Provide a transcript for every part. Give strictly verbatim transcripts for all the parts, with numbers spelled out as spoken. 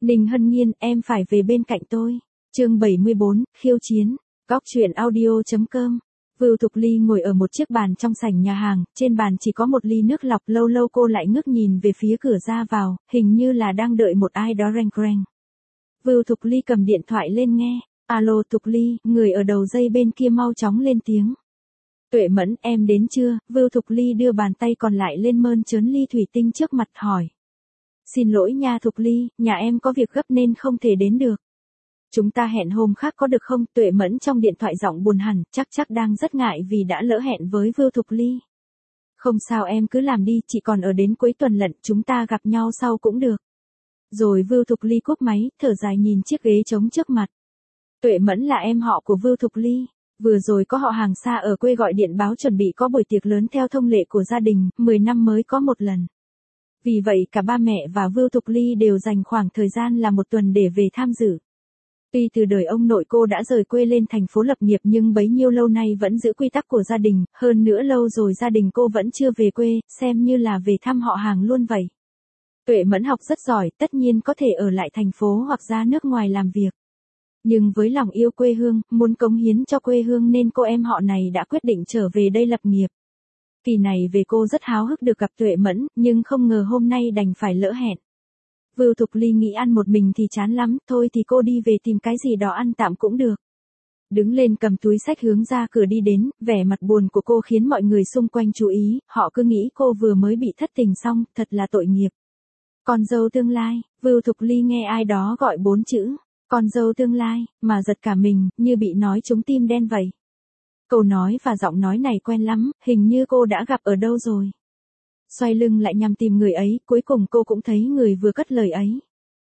Ninh Hân Nhiên, em phải về bên cạnh tôi. Chương bảy mươi bốn, khiêu chiến. Góc truyện audio chấm com. Vưu Thục Ly ngồi ở một chiếc bàn trong sảnh nhà hàng, trên bàn chỉ có một ly nước lọc, lâu lâu cô lại ngước nhìn về phía cửa ra vào, hình như là đang đợi một ai đó reng reng. Vưu Thục Ly cầm điện thoại lên nghe. Alo Thục Ly, người ở đầu dây bên kia mau chóng lên tiếng. Tuệ Mẫn, em đến chưa? Vưu Thục Ly đưa bàn tay còn lại lên mơn trớn ly thủy tinh trước mặt hỏi. Xin lỗi nha Thục Ly, nhà em có việc gấp nên không thể đến được. Chúng ta hẹn hôm khác có được không? Tuệ Mẫn trong điện thoại giọng buồn hẳn, chắc chắc đang rất ngại vì đã lỡ hẹn với Vưu Thục Ly. Không sao em cứ làm đi, chị còn ở đến cuối tuần lận, chúng ta gặp nhau sau cũng được. Rồi Vưu Thục Ly cúp máy, thở dài nhìn chiếc ghế trống trước mặt. Tuệ Mẫn là em họ của Vưu Thục Ly. Vừa rồi có họ hàng xa ở quê gọi điện báo chuẩn bị có buổi tiệc lớn theo thông lệ của gia đình, mười năm mới có một lần. Vì vậy cả ba mẹ và Vưu Thục Ly đều dành khoảng thời gian là một tuần để về tham dự. Tuy từ đời ông nội cô đã rời quê lên thành phố lập nghiệp nhưng bấy nhiêu lâu nay vẫn giữ quy tắc của gia đình, hơn nữa lâu rồi gia đình cô vẫn chưa về quê, xem như là về thăm họ hàng luôn vậy. Tuệ Mẫn học rất giỏi, tất nhiên có thể ở lại thành phố hoặc ra nước ngoài làm việc. Nhưng với lòng yêu quê hương, muốn cống hiến cho quê hương nên cô em họ này đã quyết định trở về đây lập nghiệp. Kỳ này về cô rất háo hức được gặp Tuệ Mẫn, nhưng không ngờ hôm nay đành phải lỡ hẹn. Vưu Thục Ly nghĩ ăn một mình thì chán lắm, thôi thì cô đi về tìm cái gì đó ăn tạm cũng được. Đứng lên cầm túi xách hướng ra cửa đi đến, vẻ mặt buồn của cô khiến mọi người xung quanh chú ý, họ cứ nghĩ cô vừa mới bị thất tình xong, thật là tội nghiệp. Con dâu tương lai, Vưu Thục Ly nghe ai đó gọi bốn chữ, con dâu tương lai, mà giật cả mình, như bị nói trúng tim đen vậy. Câu nói và giọng nói này quen lắm, hình như cô đã gặp ở đâu rồi. Xoay lưng lại nhằm tìm người ấy, cuối cùng cô cũng thấy người vừa cất lời ấy.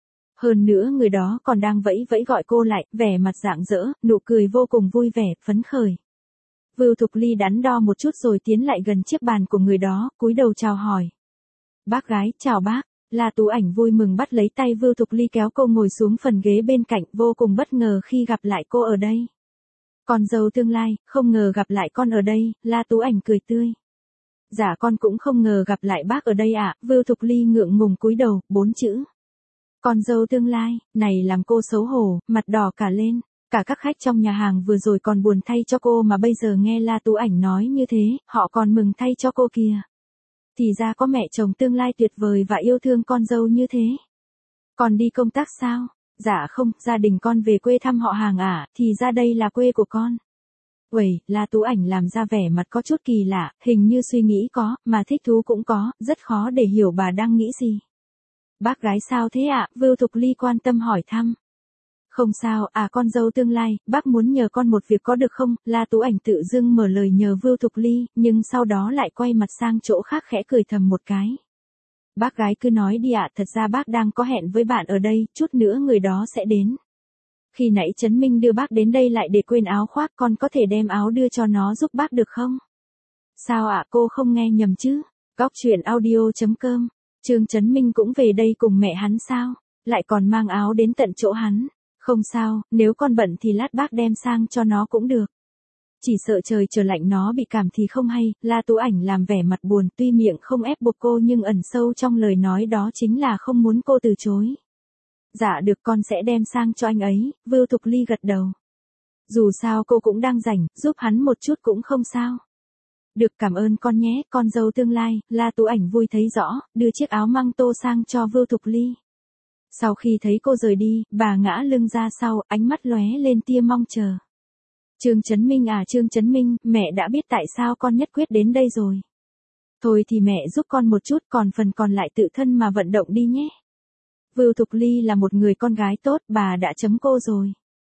Hơn nữa người đó còn đang vẫy vẫy gọi cô lại, vẻ mặt rạng rỡ, nụ cười vô cùng vui vẻ, phấn khởi. Vưu Thục Ly đắn đo một chút rồi tiến lại gần chiếc bàn của người đó, cúi đầu chào hỏi. Bác gái, chào bác. La Tú Ảnh vui mừng bắt lấy tay Vưu Thục Ly kéo cô ngồi xuống phần ghế bên cạnh, vô cùng bất ngờ khi gặp lại cô ở đây. Con dâu tương lai, không ngờ gặp lại con ở đây, La Tú Ảnh cười tươi. Dạ con cũng không ngờ gặp lại bác ở đây ạ, à. Vưu Thục Ly ngượng ngùng cúi đầu, bốn chữ. Con dâu tương lai, này làm cô xấu hổ, mặt đỏ cả lên. Cả các khách trong nhà hàng vừa rồi còn buồn thay cho cô mà bây giờ nghe La Tú Ảnh nói như thế, họ còn mừng thay cho cô kìa. Thì ra có mẹ chồng tương lai tuyệt vời và yêu thương con dâu như thế. Còn đi công tác sao? Dạ không, gia đình con về quê thăm họ hàng à, thì ra đây là quê của con. Uầy, La Tú Ảnh làm ra vẻ mặt có chút kỳ lạ, hình như suy nghĩ có, mà thích thú cũng có, rất khó để hiểu bà đang nghĩ gì. Bác gái sao thế ạ? À? Vưu Thục Ly quan tâm hỏi thăm. Không sao, à con dâu tương lai, bác muốn nhờ con một việc có được không? La Tú Ảnh tự dưng mở lời nhờ Vưu Thục Ly, nhưng sau đó lại quay mặt sang chỗ khác khẽ cười thầm một cái. Bác gái cứ nói đi ạ, à, thật ra bác đang có hẹn với bạn ở đây, chút nữa người đó sẽ đến. Khi nãy Trấn Minh đưa bác đến đây lại để quên áo khoác, con có thể đem áo đưa cho nó giúp bác được không? Sao ạ, à, cô không nghe nhầm chứ? Góc truyện audio chấm com. Trương Trấn Minh cũng về đây cùng mẹ hắn sao? Lại còn mang áo đến tận chỗ hắn. Không sao, nếu con bận thì lát bác đem sang cho nó cũng được. Chỉ sợ trời trở lạnh nó bị cảm thì không hay, La Tú Ảnh làm vẻ mặt buồn, tuy miệng không ép buộc cô nhưng ẩn sâu trong lời nói đó chính là không muốn cô từ chối. Dạ được, con sẽ đem sang cho anh ấy, Vưu Thục Ly gật đầu. Dù sao cô cũng đang rảnh, giúp hắn một chút cũng không sao. Được, cảm ơn con nhé, con dâu tương lai, La Tú Ảnh vui thấy rõ, đưa chiếc áo măng tô sang cho Vưu Thục Ly. Sau khi thấy cô rời đi, bà ngã lưng ra sau, ánh mắt lóe lên tia mong chờ. Trương Trấn Minh à Trương Trấn Minh, mẹ đã biết tại sao con nhất quyết đến đây rồi. Thôi thì mẹ giúp con một chút, còn phần còn lại tự thân mà vận động đi nhé. Vưu Thục Ly là một người con gái tốt, bà đã chấm cô rồi.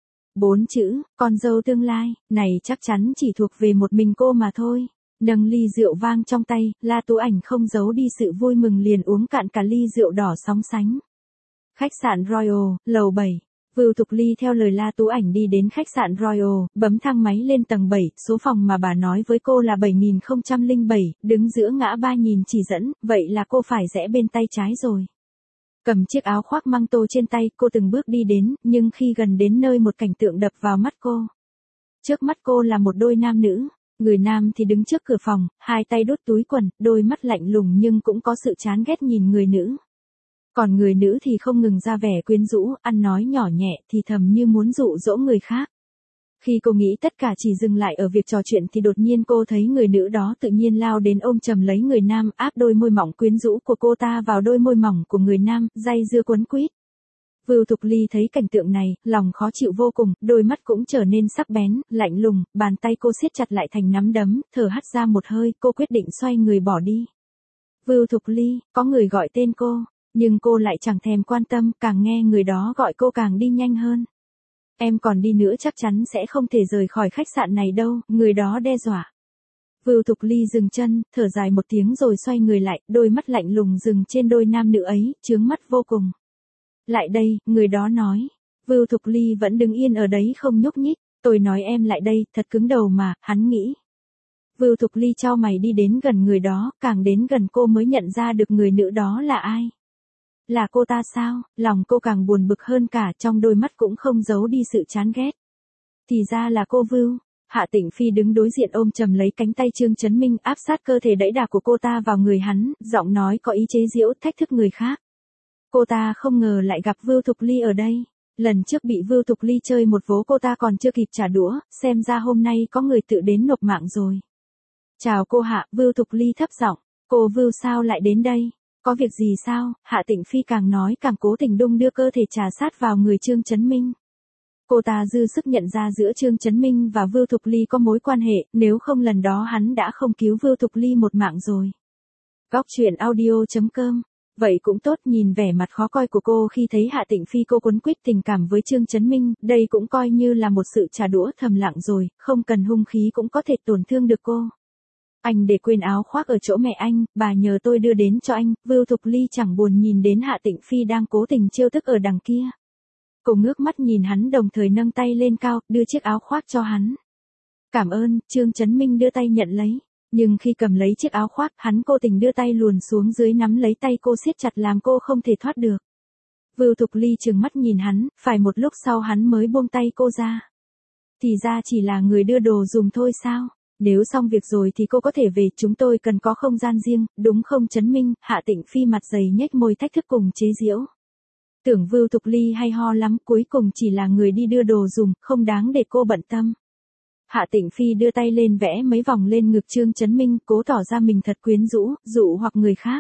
Bốn chữ, con dâu tương lai, này chắc chắn chỉ thuộc về một mình cô mà thôi. Nâng ly rượu vang trong tay, La Tú Ảnh không giấu đi sự vui mừng liền uống cạn cả ly rượu đỏ sóng sánh. Khách sạn Royal, lầu bảy. Vưu Thục Ly theo lời La Tú Ảnh đi đến khách sạn Royal, bấm thang máy lên tầng bảy, số phòng mà bà nói với cô là bảy nghìn không trăm lẻ bảy, đứng giữa ngã ba nhìn chỉ dẫn, vậy là cô phải rẽ bên tay trái rồi. Cầm chiếc áo khoác măng tô trên tay, cô từng bước đi đến, nhưng khi gần đến nơi một cảnh tượng đập vào mắt cô. Trước mắt cô là một đôi nam nữ, người nam thì đứng trước cửa phòng, hai tay đút túi quần, đôi mắt lạnh lùng nhưng cũng có sự chán ghét nhìn người nữ. Còn người nữ thì không ngừng ra vẻ quyến rũ, ăn nói nhỏ nhẹ thì thầm như muốn dụ dỗ người khác. Khi cô nghĩ tất cả chỉ dừng lại ở việc trò chuyện thì đột nhiên cô thấy người nữ đó tự nhiên lao đến ôm chầm lấy người nam, áp đôi môi mỏng quyến rũ của cô ta vào đôi môi mỏng của người nam, dây dưa quấn quýt. Vưu Thục Ly thấy cảnh tượng này, lòng khó chịu vô cùng, đôi mắt cũng trở nên sắc bén, lạnh lùng, bàn tay cô siết chặt lại thành nắm đấm, thở hắt ra một hơi, cô quyết định xoay người bỏ đi. Vưu Thục Ly, có người gọi tên cô, nhưng cô lại chẳng thèm quan tâm, càng nghe người đó gọi cô càng đi nhanh hơn. Em còn đi nữa chắc chắn sẽ không thể rời khỏi khách sạn này đâu, người đó đe dọa. Vưu Thục Ly dừng chân, thở dài một tiếng rồi xoay người lại, đôi mắt lạnh lùng dừng trên đôi nam nữ ấy, chướng mắt vô cùng. Lại đây, người đó nói. Vưu Thục Ly vẫn đứng yên ở đấy không nhúc nhích, tôi nói em lại đây, thật cứng đầu mà, hắn nghĩ. Vưu Thục Ly chau mày đi đến gần người đó, càng đến gần cô mới nhận ra được người nữ đó là ai. Là cô ta sao? Lòng cô càng buồn bực hơn cả, trong đôi mắt cũng không giấu đi sự chán ghét. Thì ra là cô Vưu. Hạ Tĩnh Phi đứng đối diện ôm chầm lấy cánh tay Trương Chấn Minh, áp sát cơ thể đẫy đà của cô ta vào người hắn, giọng nói có ý chế giễu, thách thức người khác. Cô ta không ngờ lại gặp Vưu Thục Ly ở đây. Lần trước bị Vưu Thục Ly chơi một vố cô ta còn chưa kịp trả đũa, xem ra hôm nay có người tự đến nộp mạng rồi. Chào cô Hạ, Vưu Thục Ly thấp giọng. Cô Vưu sao lại đến đây? Có việc gì sao? Hạ Tĩnh Phi càng nói càng cố tình đung đưa cơ thể trà sát vào người Trương Chấn Minh. Cô ta dư sức nhận ra giữa Trương Chấn Minh và Vưu Thục Ly có mối quan hệ, nếu không lần đó hắn đã không cứu Vưu Thục Ly một mạng rồi. Góc truyện audio chấm com. Vậy cũng tốt, nhìn vẻ mặt khó coi của cô khi thấy Hạ Tĩnh Phi cô quấn quýt tình cảm với Trương Chấn Minh, đây cũng coi như là một sự trả đũa thầm lặng rồi, không cần hung khí cũng có thể tổn thương được cô. Anh để quên áo khoác ở chỗ mẹ anh, bà nhờ tôi đưa đến cho anh. Vưu Thục Ly chẳng buồn nhìn đến Hạ Tĩnh Phi đang cố tình trêu tức ở đằng kia. Cô ngước mắt nhìn hắn đồng thời nâng tay lên cao, đưa chiếc áo khoác cho hắn. Cảm ơn, Trương Chấn Minh đưa tay nhận lấy. Nhưng khi cầm lấy chiếc áo khoác, hắn cố tình đưa tay luồn xuống dưới nắm lấy tay cô siết chặt làm cô không thể thoát được. Vưu Thục Ly trừng mắt nhìn hắn, phải một lúc sau hắn mới buông tay cô ra. Thì ra chỉ là người đưa đồ dùng thôi sao? Nếu xong việc rồi thì cô có thể về, chúng tôi cần có không gian riêng, đúng không Chấn Minh? Hạ Tĩnh Phi mặt dày nhếch môi thách thức cùng chế giễu. Tưởng Vưu Thục Ly hay ho lắm, cuối cùng chỉ là người đi đưa đồ dùng, không đáng để cô bận tâm. Hạ Tĩnh Phi đưa tay lên vẽ mấy vòng lên ngực Trương Chấn Minh, cố tỏ ra mình thật quyến rũ, dụ hoặc người khác.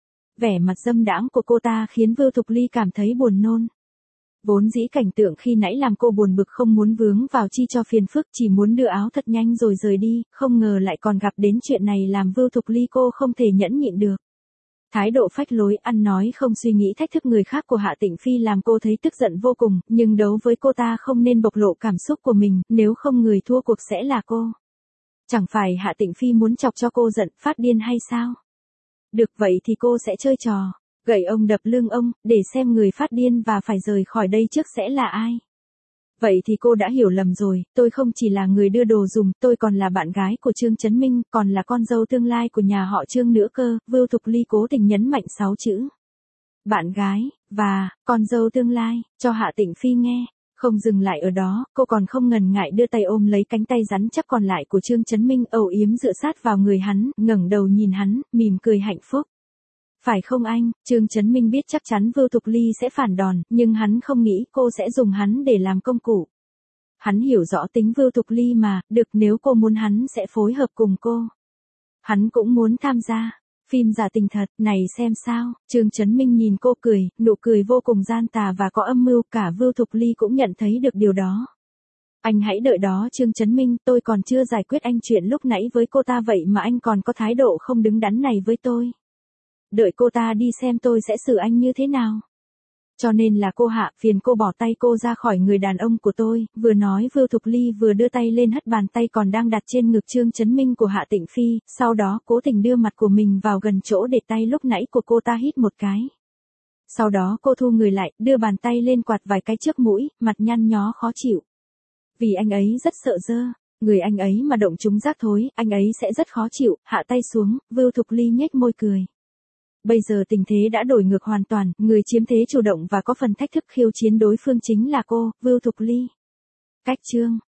Vẻ mặt dâm đãng của cô ta khiến Vưu Thục Ly cảm thấy buồn nôn. Vốn dĩ cảnh tượng khi nãy làm cô buồn bực không muốn vướng vào chi cho phiền phức, chỉ muốn đưa áo thật nhanh rồi rời đi, không ngờ lại còn gặp đến chuyện này làm Vưu Thục Ly cô không thể nhẫn nhịn được. Thái độ phách lối, ăn nói không suy nghĩ thách thức người khác của Hạ Tĩnh Phi làm cô thấy tức giận vô cùng, nhưng đấu với cô ta không nên bộc lộ cảm xúc của mình, nếu không người thua cuộc sẽ là cô. Chẳng phải Hạ Tĩnh Phi muốn chọc cho cô giận, phát điên hay sao? Được vậy thì cô sẽ chơi trò gậy ông đập lưng ông, để xem người phát điên và phải rời khỏi đây trước sẽ là ai. Vậy thì cô đã hiểu lầm rồi, tôi không chỉ là người đưa đồ dùng, tôi còn là bạn gái của Trương Chấn Minh, còn là con dâu tương lai của nhà họ Trương nữa cơ. Vưu Thục Ly cố tình nhấn mạnh sáu chữ. Bạn gái, và, con dâu tương lai, cho Hạ Tĩnh Phi nghe. Không dừng lại ở đó, cô còn không ngần ngại đưa tay ôm lấy cánh tay rắn chắc còn lại của Trương Chấn Minh, âu yếm dựa sát vào người hắn, ngẩng đầu nhìn hắn, mỉm cười hạnh phúc. Phải không anh? Trương Chấn Minh biết chắc chắn Vưu Thục Ly sẽ phản đòn, nhưng hắn không nghĩ cô sẽ dùng hắn để làm công cụ. Hắn hiểu rõ tính Vưu Thục Ly mà, được, nếu cô muốn hắn sẽ phối hợp cùng cô. Hắn cũng muốn tham gia. Phim giả tình thật, này xem sao? Trương Chấn Minh nhìn cô cười, nụ cười vô cùng gian tà và có âm mưu, cả Vưu Thục Ly cũng nhận thấy được điều đó. Anh hãy đợi đó Trương Chấn Minh, tôi còn chưa giải quyết anh chuyện lúc nãy với cô ta vậy mà anh còn có thái độ không đứng đắn này với tôi. Đợi cô ta đi xem tôi sẽ xử anh như thế nào. Cho nên là cô Hạ, phiền cô bỏ tay cô ra khỏi người đàn ông của tôi. Vừa nói Vưu Thục Ly vừa đưa tay lên hất bàn tay còn đang đặt trên ngực Trương Chấn Minh của Hạ Tĩnh Phi, sau đó cố tình đưa mặt của mình vào gần chỗ để tay lúc nãy của cô ta hít một cái. Sau đó cô thu người lại, đưa bàn tay lên quạt vài cái trước mũi, mặt nhăn nhó khó chịu. Vì anh ấy rất sợ dơ, người anh ấy mà động chúng rác thối, anh ấy sẽ rất khó chịu. Hạ tay xuống, Vưu Thục Ly nhếch môi cười. Bây giờ tình thế đã đổi ngược hoàn toàn, người chiếm thế chủ động và có phần thách thức khiêu chiến đối phương chính là cô, Vưu Thục Ly. Cách chương